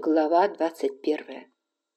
Глава 21.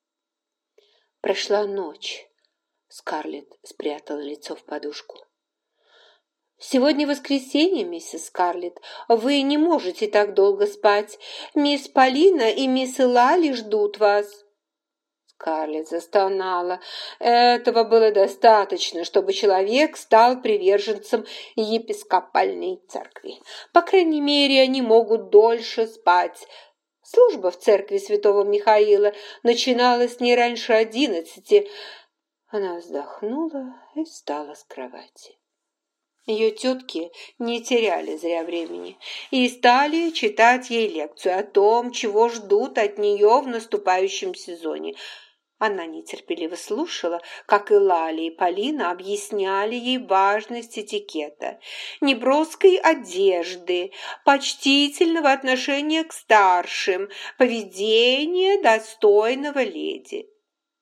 Прошла ночь. Скарлетт спрятала лицо в подушку. «Сегодня воскресенье, миссис Скарлетт. Вы не можете так долго спать. Мисс Полина и мисс Лали ждут вас». Скарлетт застонала. Этого было достаточно, чтобы человек стал приверженцем епископальной церкви. По крайней мере, они могут дольше спать. Служба в церкви святого Михаила начиналась не раньше 11. Она вздохнула и встала с кровати. Ее тетки не теряли зря времени и стали читать ей лекцию о том, чего ждут от нее в наступающем сезоне. Она нетерпеливо слушала, как и Лали и Полина объясняли ей важность этикета, неброской одежды, почтительного отношения к старшим, поведения достойного леди.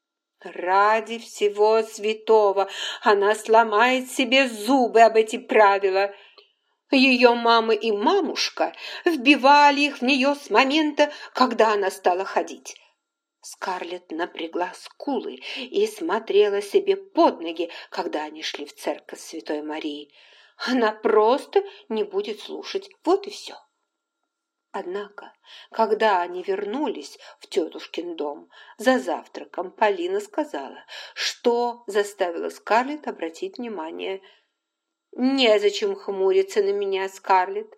Ради всего святого она сломает себе зубы об эти правила. Ее мама и мамушка вбивали их в нее с момента, когда она стала ходить. Скарлетт напрягла скулы и смотрела себе под ноги, когда они шли в церковь Святой Марии. Она просто не будет слушать, вот и все. Однако, когда они вернулись в тетушкин дом, за завтраком Полина сказала, что заставило Скарлетт обратить внимание. «Незачем хмуриться на меня, Скарлетт.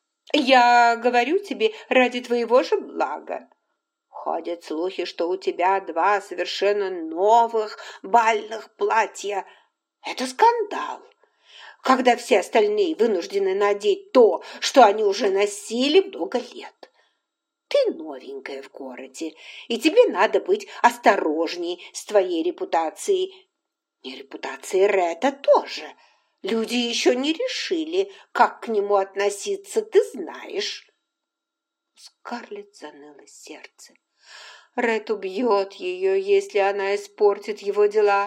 Я говорю тебе ради твоего же блага. Ходят слухи, что у тебя 2 совершенно новых бальных платья. Это скандал, когда все остальные вынуждены надеть то, что они уже носили много лет. Ты новенькая в городе, и тебе надо быть осторожней с твоей репутацией. И репутацией Ретта тоже. Люди еще не решили, как к нему относиться, ты знаешь». Скарлетт заныло сердце. Рет убьет ее, если она испортит его дела.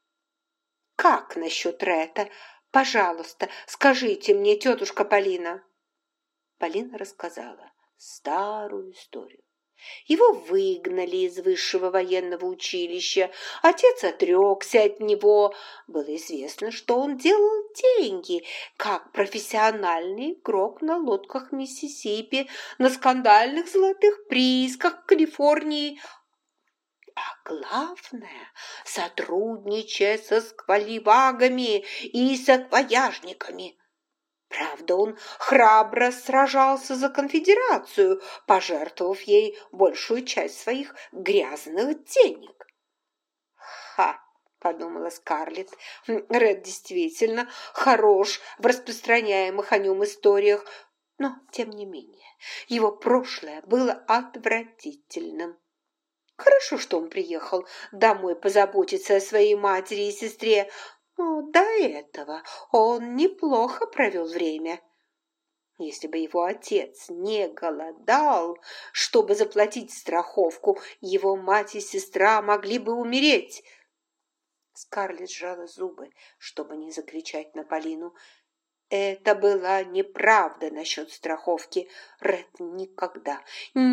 «Как насчет Ретта? Пожалуйста, скажите мне, тетушка Полина». Полина рассказала старую историю. Его выгнали из высшего военного училища, отец отрекся от него. Было известно, что он делал деньги, как профессиональный игрок на лодках Миссисипи, на скандальных золотых приисках в Калифорнии. А главное, сотрудничая со скваливагами и саквояжниками. Правда, он храбро сражался за конфедерацию, пожертвовав ей большую часть своих грязных денег. «Ха!» – подумала Скарлетт. «Ред действительно хорош в распространяемых о нем историях, но, тем не менее, его прошлое было отвратительным. Хорошо, что он приехал домой позаботиться о своей матери и сестре, но до этого он неплохо провел время. Если бы его отец не голодал, чтобы заплатить страховку, его мать и сестра могли бы умереть». Скарлетт сжала зубы, чтобы не закричать на Полину. Это была неправда насчет страховки. Ред никогда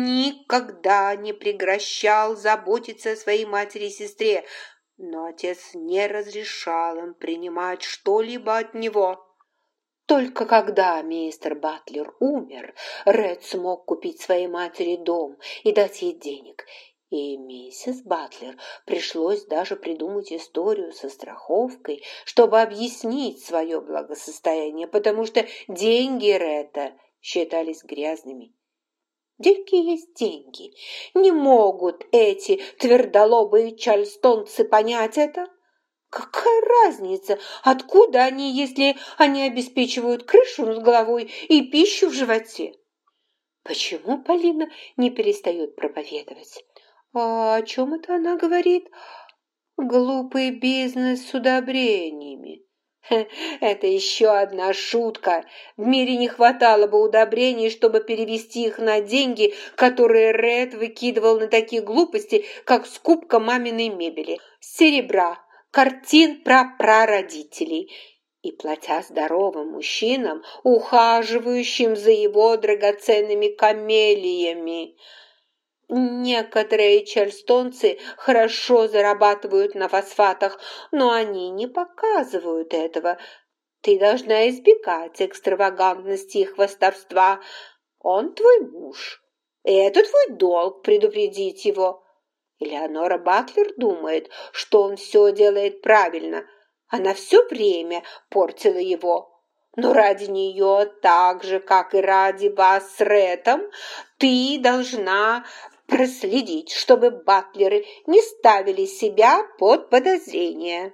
не прекращал заботиться о своей матери и сестре, но отец не разрешал им принимать что-либо от него. Только когда мистер Батлер умер, Ред смог купить своей матери дом и дать ей денег. И миссис Батлер пришлось даже придумать историю со страховкой, чтобы объяснить свое благосостояние, потому что деньги Ретта считались грязными. Деньги есть деньги. Не могут эти твердолобые чарльстонцы понять это? Какая разница, откуда они, если они обеспечивают крышу над головой и пищу в животе? Почему Полина не перестает проповедовать? А о чем это она говорит? Глупый бизнес с удобрениями. Это еще одна шутка. В мире не хватало бы удобрений, чтобы перевести их на деньги, которые Ред выкидывал на такие глупости, как скупка маминой мебели, серебра, картин про прародителей. И платя здоровым мужчинам, ухаживающим за его драгоценными камелиями. Некоторые чарльстонцы хорошо зарабатывают на фосфатах, но они не показывают этого. Ты должна избегать экстравагантности и хвастовства. Он твой муж, и это твой долг предупредить его. Элеонора Батлер думает, что он все делает правильно. Она все время портила его. Но ради нее, так же, как и ради вас с Рэтом, ты должна проследить, чтобы батлеры не ставили себя под подозрение.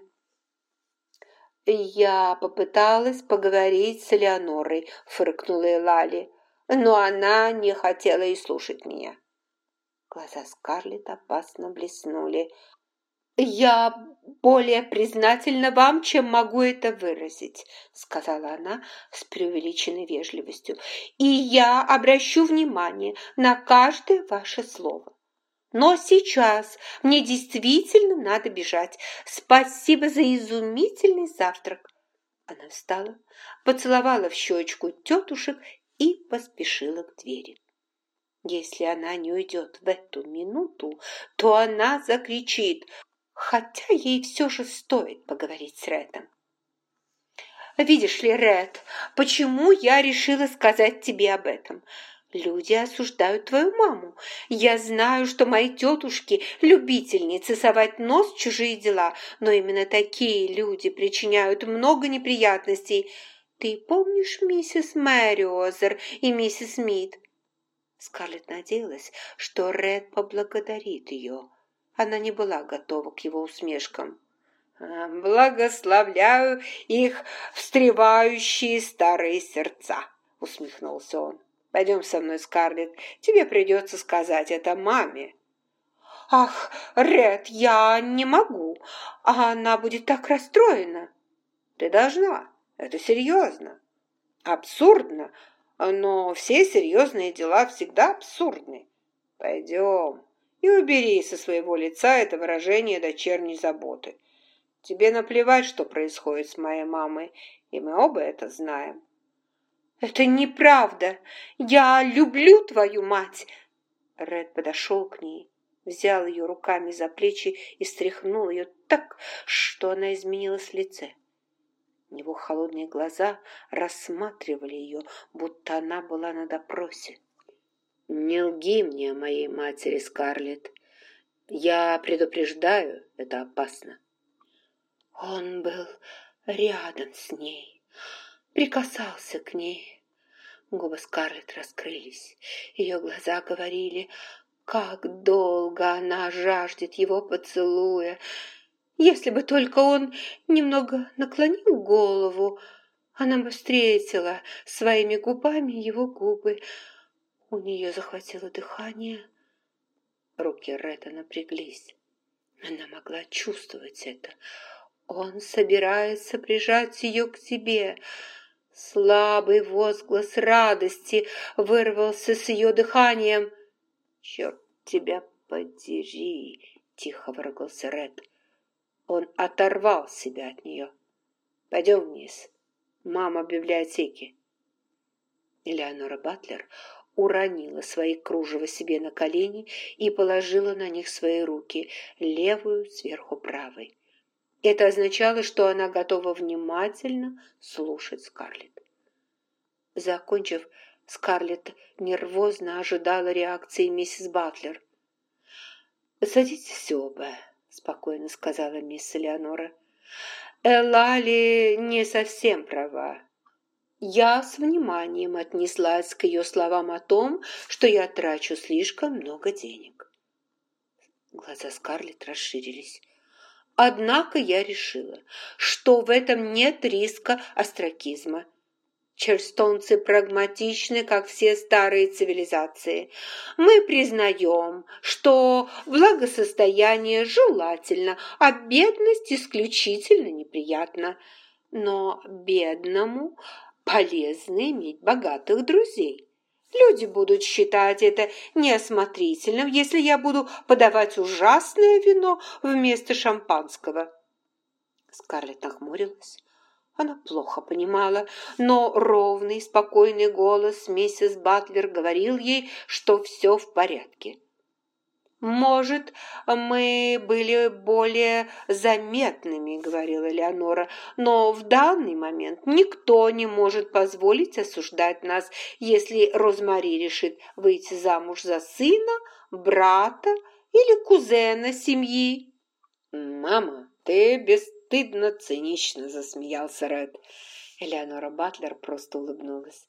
«Я попыталась поговорить с Элеонорой», — фыркнула Элали, «но она не хотела и слушать меня». Глаза Скарлетт опасно блеснули. «Я более признательна вам, чем могу это выразить», — сказала она с преувеличенной вежливостью, «и я обращу внимание на каждое ваше слово. Но сейчас мне действительно надо бежать. Спасибо за изумительный завтрак». Она встала, поцеловала в щечку тетушек и поспешила к двери. Если она не уйдет в эту минуту, то она закричит, хотя ей все же стоит поговорить с Рэтом. «Видишь ли, Рэт, почему я решила сказать тебе об этом? Люди осуждают твою маму. Я знаю, что мои тетушки – любительницы совать нос в чужие дела, но именно такие люди причиняют много неприятностей. Ты помнишь миссис Мэриозер и миссис Мид?» Скарлетт надеялась, что Рэд поблагодарит ее. Она не была готова к его усмешкам. «Благословляю их встревающие старые сердца», — усмехнулся он. «Пойдем со мной, Скарлетт, тебе придется сказать это маме». «Ах, Рэд, я не могу, она будет так расстроена». «Ты должна, это серьезно». «Абсурдно, но все серьезные дела всегда абсурдны. Пойдем и убери со своего лица это выражение дочерней заботы. Тебе наплевать, что происходит с моей мамой, и мы оба это знаем». «Это неправда. Я люблю твою мать!» Рэд подошел к ней, взял ее руками за плечи и встряхнул ее так, что она изменилась в лице. Его холодные глаза рассматривали ее, будто она была на допросе. «Не лги мне о моей матери, Скарлетт. Я предупреждаю, это опасно». Он был рядом с ней, прикасался к ней. Губы Скарлетт раскрылись, ее глаза говорили, как долго она жаждет его поцелуя. Если бы только он немного наклонил голову, она бы встретила своими губами его губы. У нее захватило дыхание. Руки Ретта напряглись. Она могла чувствовать это. Он собирается прижать ее к себе. Слабый возглас радости вырвался с ее дыханием. «Черт тебя подери!» — тихо выругался Рет. Он оторвал себя от нее. «Пойдем вниз. Мама в библиотеке». Элеонора Батлер уронила свои кружева себе на колени и положила на них свои руки, левую сверху правой. Это означало, что она готова внимательно слушать Скарлетт. Закончив, Скарлетт нервозно ожидала реакции миссис Батлер. «Садитесь оба», — спокойно сказала мисс Элеонора. «Элали не совсем права. Я с вниманием отнеслась к ее словам о том, что я трачу слишком много денег». Глаза Скарлетт расширились. Однако я решила, что в этом нет риска остракизма. Чарльстонцы прагматичны, как все старые цивилизации. Мы признаем, что благосостояние желательно, а бедность исключительно неприятна. Но бедному полезно иметь богатых друзей. Люди будут считать это неосмотрительным, если я буду подавать ужасное вино вместо шампанского. Скарлетт нахмурилась. Она плохо понимала, но ровный, спокойный голос миссис Батлер говорил ей, что все в порядке. «Может, мы были более заметными», — говорила Леонора, «но в данный момент никто не может позволить осуждать нас, если Розмари решит выйти замуж за сына, брата или кузена семьи». «Мама, ты бесстыдно цинично», — засмеялся Ред. Элеонора Батлер просто улыбнулась.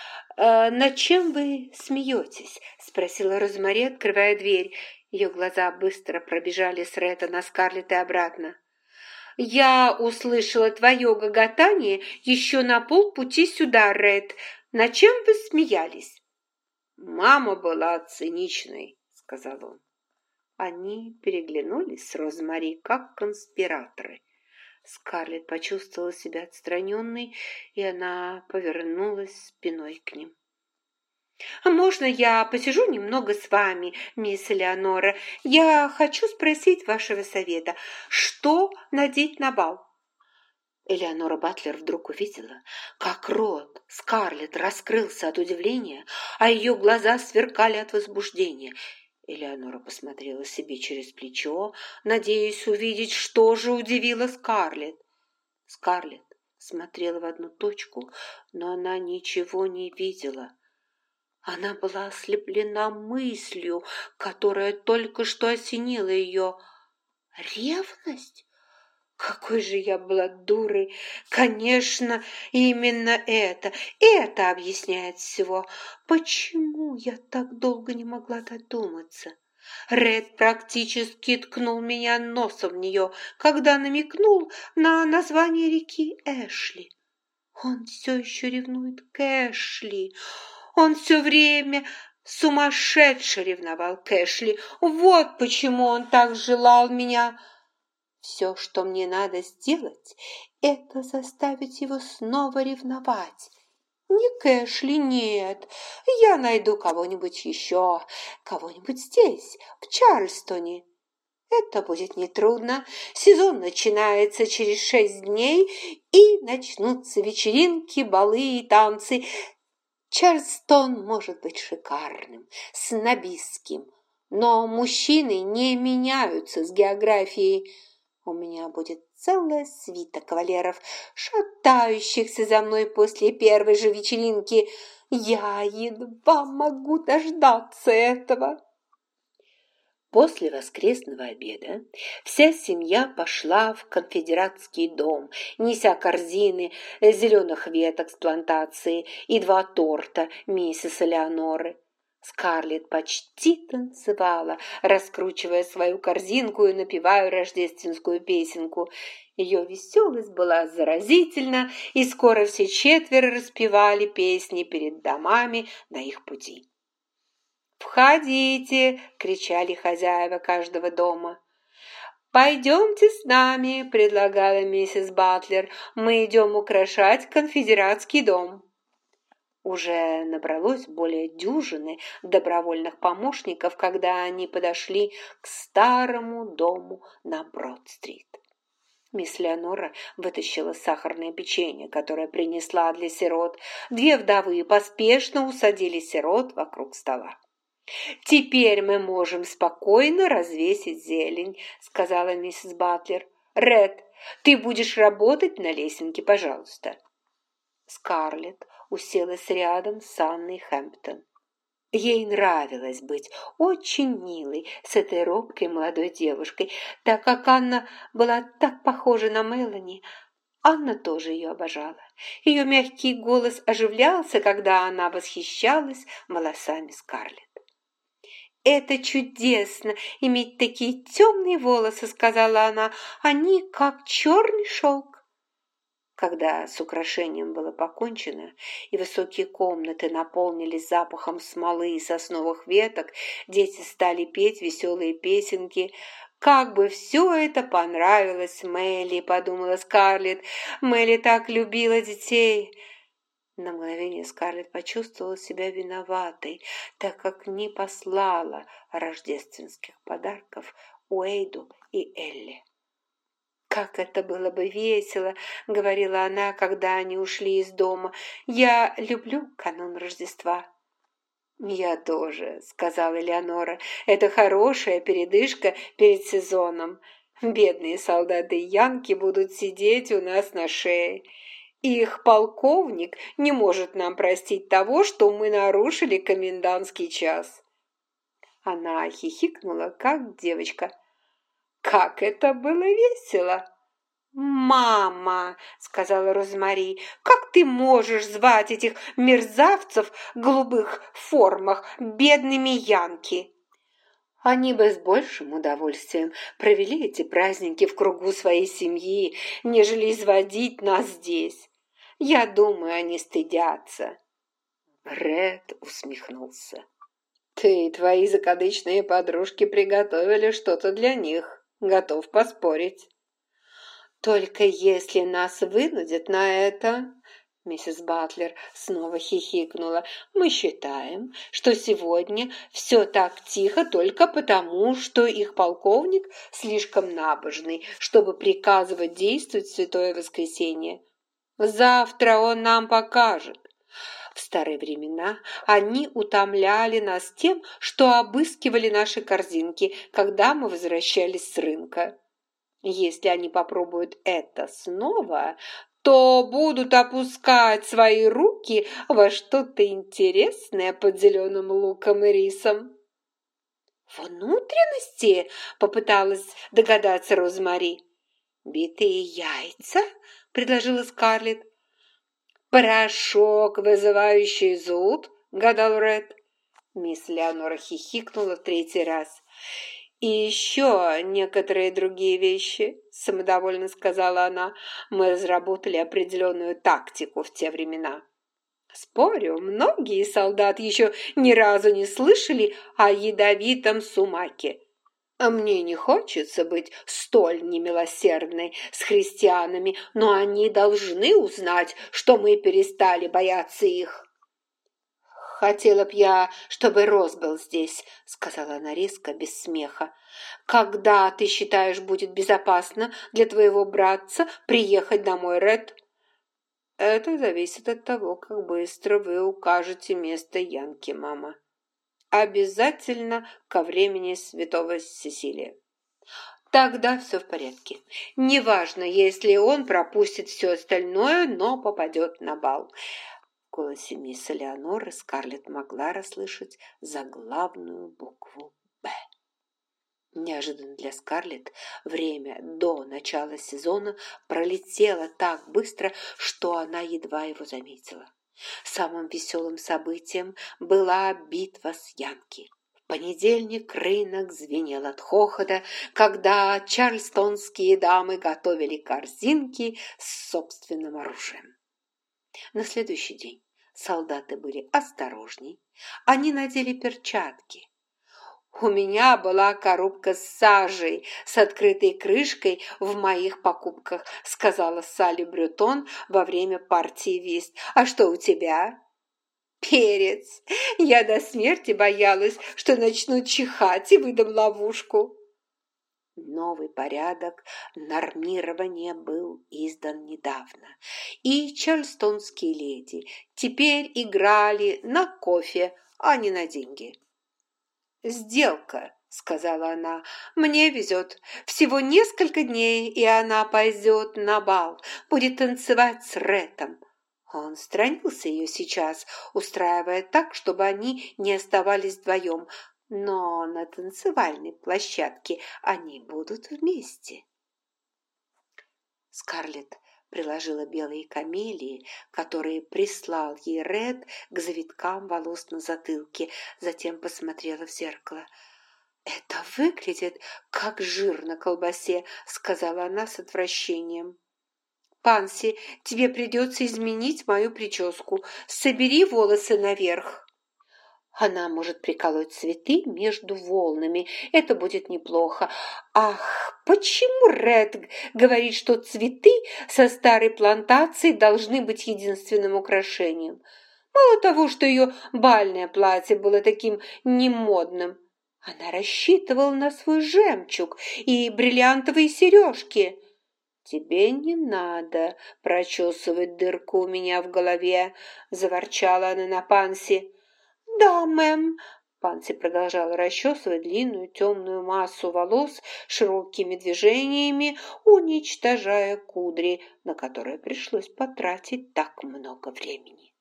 «Над чем вы смеетесь?» – спросила Розмари, открывая дверь. Ее глаза быстро пробежали с Ретта на Скарлетт и обратно. «Я услышала твое гоготание еще на полпути сюда, Ред. Над чем вы смеялись?» «Мама была циничной», – сказал он. Они переглянулись с Розмари, как конспираторы. Скарлетт почувствовала себя отстраненной, и она повернулась спиной к ним. «А можно я посижу немного с вами, мисс Элеонора? Я хочу спросить вашего совета. Что надеть на бал?» Элеонора Батлер вдруг увидела, как рот Скарлетт раскрылся от удивления, а ее глаза сверкали от возбуждения. Элеонора посмотрела себе через плечо, надеясь увидеть, что же удивило Скарлетт. Скарлетт смотрела в одну точку, но она ничего не видела. Она была ослеплена мыслью, которая только что осенила ее. Ревность? Какой же я была дурой! Конечно, именно это объясняет всего. Почему я так долго не могла додуматься? Ред практически ткнул меня носом в нее, когда намекнул на название реки Эшли. Он все еще ревнует к Эшли. Он все время сумасшедше ревновал к Эшли. Вот почему он так желал меня. Все, что мне надо сделать, это заставить его снова ревновать. Не к Эшли, нет. Я найду кого-нибудь еще, кого-нибудь здесь, в Чарльстоне. Это будет нетрудно. Сезон начинается через 6 дней, и начнутся вечеринки, балы и танцы. Чарльстон может быть шикарным, снобистским, но мужчины не меняются с географией. У меня будет целая свита кавалеров, шатающихся за мной после первой же вечеринки. Я едва могу дождаться этого. После воскресного обеда вся семья пошла в конфедератский дом, неся корзины зеленых веток с плантации и 2 торта миссис Элеоноры. Скарлетт почти танцевала, раскручивая свою корзинку и напевая рождественскую песенку. Ее веселость была заразительна, и скоро все 4 распевали песни перед домами на их пути. «Входите!» – кричали хозяева каждого дома. «Пойдемте с нами!» – предлагала миссис Батлер. «Мы идем украшать конфедератский дом». Уже набралось более дюжины добровольных помощников, когда они подошли к старому дому на Брод-стрит. Мисс Леонора вытащила сахарное печенье, которое принесла для сирот. 2 вдовы поспешно усадили сирот вокруг стола. «Теперь мы можем спокойно развесить зелень», — сказала миссис Батлер. «Ред, ты будешь работать на лесенке, пожалуйста». Скарлетт уселась рядом с Анной Хэмптон. Ей нравилось быть очень милой с этой робкой молодой девушкой, так как Анна была так похожа на Мелани. Анна тоже ее обожала. Ее мягкий голос оживлялся, когда она восхищалась волосами Скарлетт. «Это чудесно, иметь такие темные волосы», — сказала она. «Они как черный шелк». Когда с украшением было покончено, и высокие комнаты наполнились запахом смолы и сосновых веток, дети стали петь веселые песенки. «Как бы все это понравилось Мелли», — подумала Скарлетт. «Мелли так любила детей». На мгновение Скарлетт почувствовала себя виноватой, так как не послала рождественских подарков Уэйду и Элли. «Как это было бы весело!» — говорила она, когда они ушли из дома. «Я люблю канун Рождества». «Я тоже», — сказала Элеонора. «Это хорошая передышка перед сезоном. Бедные солдаты янки будут сидеть у нас на шее. Их полковник не может нам простить того, что мы нарушили комендантский час». Она хихикнула, как девочка. «Как это было весело!» «Мама!» — сказала Розмари. «Как ты можешь звать этих мерзавцев в голубых формах бедными янки?» Они бы с большим удовольствием провели эти праздники в кругу своей семьи, нежели изводить нас здесь. Я думаю, они стыдятся. Ред усмехнулся. «Ты и твои закадычные подружки приготовили что-то для них. Готов поспорить». «Только если нас вынудят на это...» Миссис Батлер снова хихикнула. «Мы считаем, что сегодня все так тихо только потому, что их полковник слишком набожный, чтобы приказывать действовать в Святое Воскресенье. Завтра он нам покажет. В старые времена они утомляли нас тем, что обыскивали наши корзинки, когда мы возвращались с рынка. Если они попробуют это снова, то будут опускать свои руки во что-то интересное под зеленым луком и рисом». «Внутренности?» – попыталась догадаться Розмари. «Битые яйца?» – предложила Скарлетт. «Порошок, вызывающий зуд?» – гадал Ред. Мисс Леонора хихикнула в третий раз. «И еще некоторые другие вещи», – самодовольно сказала она. «Мы разработали определенную тактику в те времена. Спорю, многие солдаты еще ни разу не слышали о ядовитом сумаке. А мне не хочется быть столь немилосердной с христианами, но они должны узнать, что мы перестали бояться их». «Хотела б я, чтобы Роз был здесь», — сказала она резко, без смеха. «Когда, ты считаешь, будет безопасно для твоего братца приехать домой, Ред?» «Это зависит от того, как быстро вы укажете место Янки, мама. Обязательно ко времени святого Сесилия». «Тогда все в порядке. Неважно, если он пропустит все остальное, но попадет на бал». В голосе мисс Элеоноры Скарлетт могла расслышать заглавную букву «Б». Неожиданно для Скарлетт время до начала сезона пролетело так быстро, что она едва его заметила. Самым веселым событием была битва с Янки. В понедельник рынок звенел от хохота, когда чарльстонские дамы готовили корзинки с собственным оружием. На следующий день солдаты были осторожней. Они надели перчатки. «У меня была коробка с сажей с открытой крышкой в моих покупках», сказала Салли Брютон во время партии вист. «А что у тебя?» «Перец. Я до смерти боялась, что начну чихать и выдам ловушку». Новый порядок нормирования был издан недавно, и чарльстонские леди теперь играли на кофе, а не на деньги. «Сделка», — сказала она, — «мне везет. Всего несколько дней, и она пойдет на бал, будет танцевать с Рэтом». Он сторонился ее сейчас, устраивая так, чтобы они не оставались вдвоем, но на танцевальной площадке они будут вместе. Скарлетт приложила белые камелии, которые прислал ей Ред, к завиткам волос на затылке, затем посмотрела в зеркало. «Это выглядит, как жир на колбасе», — сказала она с отвращением. «Панси, тебе придется изменить мою прическу. Собери волосы наверх». Она может приколоть цветы между волнами. Это будет неплохо. Ах, почему Ред говорит, что цветы со старой плантации должны быть единственным украшением? Мало того, что ее бальное платье было таким немодным, она рассчитывала на свой жемчуг и бриллиантовые сережки. «Тебе не надо прочесывать дырку у меня в голове», – заворчала она на Панси. Да, мэм. Панси продолжала расчесывать длинную темную массу волос широкими движениями, уничтожая кудри, на которые пришлось потратить так много времени.